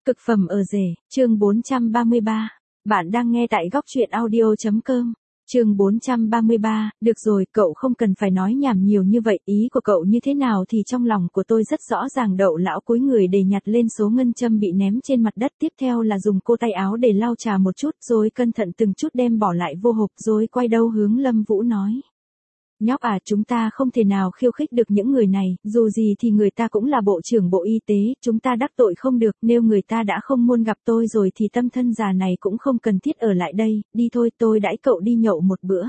Cực phẩm ở rể, chương 433. Bạn đang nghe tại góc truyện audio.com. Chương 433, được rồi, cậu không cần phải nói nhảm nhiều như vậy, ý của cậu như thế nào thì trong lòng của tôi rất rõ ràng. Đậu lão cúi người để nhặt lên số ngân châm bị ném trên mặt đất, tiếp theo là dùng cô tay áo để lau chà một chút, rồi cẩn thận từng chút đem bỏ lại vô hộp, rồi quay đầu hướng Lâm Vũ nói. Nhóc à, chúng ta không thể nào khiêu khích được những người này, dù gì thì người ta cũng là bộ trưởng Bộ Y tế, chúng ta đắc tội không được, nếu người ta đã không muốn gặp tôi rồi thì tâm thân già này cũng không cần thiết ở lại đây, đi thôi, tôi đãi cậu đi nhậu một bữa.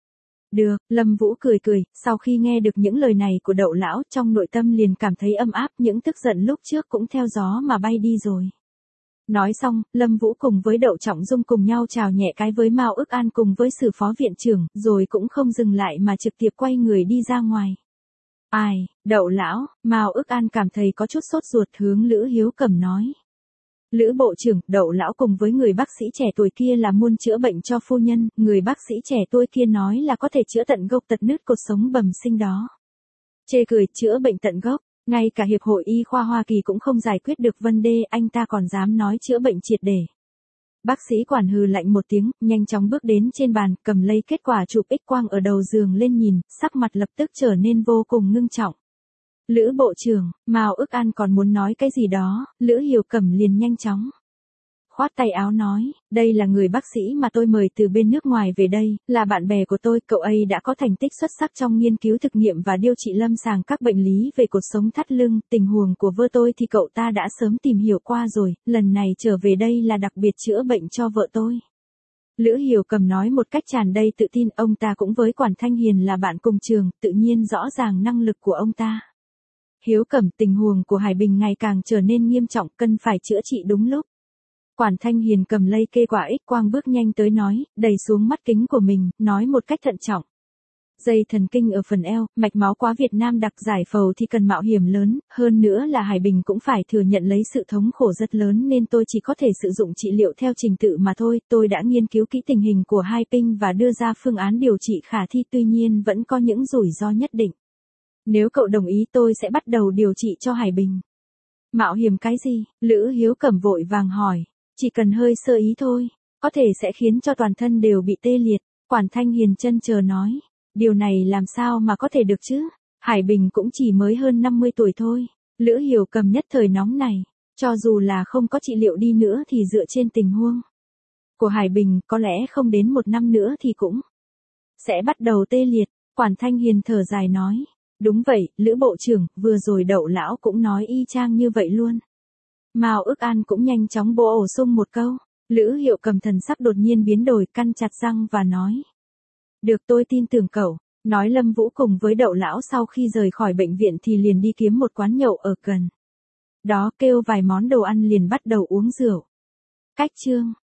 Được, Lâm Vũ cười cười, sau khi nghe được những lời này của đậu lão, trong nội tâm liền cảm thấy ấm áp, những tức giận lúc trước cũng theo gió mà bay đi rồi. Nói xong, Lâm Vũ cùng với Đậu Trọng Dung cùng nhau chào nhẹ cái với Mao Ức An cùng với Sử phó viện trưởng, rồi cũng không dừng lại mà trực tiếp quay người đi ra ngoài. Ai, Đậu lão, Mao Ức An cảm thấy có chút sốt ruột, hướng Lữ Hiếu Cẩm nói. Lữ bộ trưởng, Đậu lão cùng với người bác sĩ trẻ tuổi kia là muốn chữa bệnh cho phu nhân, người bác sĩ trẻ tuổi kia nói là có thể chữa tận gốc tật nứt cột sống bẩm sinh đó. Chê cười, chữa bệnh tận gốc. Ngay cả Hiệp hội Y khoa Hoa Kỳ cũng không giải quyết được vấn đề, anh ta còn dám nói chữa bệnh triệt để. Bác sĩ quản hừ lạnh một tiếng, nhanh chóng bước đến trên bàn, cầm lấy kết quả chụp X-quang ở đầu giường lên nhìn, sắc mặt lập tức trở nên vô cùng ngưng trọng. Lữ bộ trưởng, Mao Ức An còn muốn nói cái gì đó, Lữ Hiểu Cẩm liền nhanh chóng khoát tay áo nói, đây là người bác sĩ mà tôi mời từ bên nước ngoài về đây, là bạn bè của tôi, cậu ấy đã có thành tích xuất sắc trong nghiên cứu thực nghiệm và điều trị lâm sàng các bệnh lý về cột sống thắt lưng, tình huống của vợ tôi thì cậu ta đã sớm tìm hiểu qua rồi, lần này trở về đây là đặc biệt chữa bệnh cho vợ tôi. Lữ Hiểu Cầm nói một cách tràn đầy tự tin, ông ta cũng với Quản Thanh Hiền là bạn cùng trường, tự nhiên rõ ràng năng lực của ông ta. Hiếu Cẩm, tình huống của Hải Bình ngày càng trở nên nghiêm trọng, cần phải chữa trị đúng lúc. Quản Thanh Hiền cầm lấy kết quả X-quang bước nhanh tới nói, đẩy xuống mắt kính của mình, nói một cách thận trọng. Dây thần kinh ở phần eo, mạch máu quá Việt Nam đặc giải phẫu thì cần mạo hiểm lớn, hơn nữa là Hải Bình cũng phải thừa nhận lấy sự thống khổ rất lớn nên tôi chỉ có thể sử dụng trị liệu theo trình tự mà thôi, tôi đã nghiên cứu kỹ tình hình của Hai Pinh và đưa ra phương án điều trị khả thi, tuy nhiên vẫn có những rủi ro nhất định. Nếu cậu đồng ý tôi sẽ bắt đầu điều trị cho Hải Bình. Mạo hiểm cái gì? Lữ Hiếu Cẩm vội vàng hỏi. Chỉ cần hơi sơ ý thôi, có thể sẽ khiến cho toàn thân đều bị tê liệt, Quản Thanh Hiền chần chờ nói. Điều này làm sao mà có thể được chứ? Hải Bình cũng chỉ mới hơn 50 tuổi thôi. Lữ Hiểu Cầm nhất thời nóng này, cho dù là không có trị liệu đi nữa thì dựa trên tình huống của Hải Bình có lẽ không đến một năm nữa thì cũng sẽ bắt đầu tê liệt, Quản Thanh Hiền thở dài nói. Đúng vậy, Lữ bộ trưởng, vừa rồi Đậu lão cũng nói y chang như vậy luôn. Mao Ức An cũng nhanh chóng bổ sung một câu. Lữ Hiểu Cầm thần sắc đột nhiên biến đổi, căn chặt răng và nói. Được, tôi tin tưởng cậu. Nói Lâm Vũ cùng với Đậu lão sau khi rời khỏi bệnh viện thì liền đi kiếm một quán nhậu ở gần đó, kêu vài món đồ ăn liền bắt đầu uống rượu. Cách chương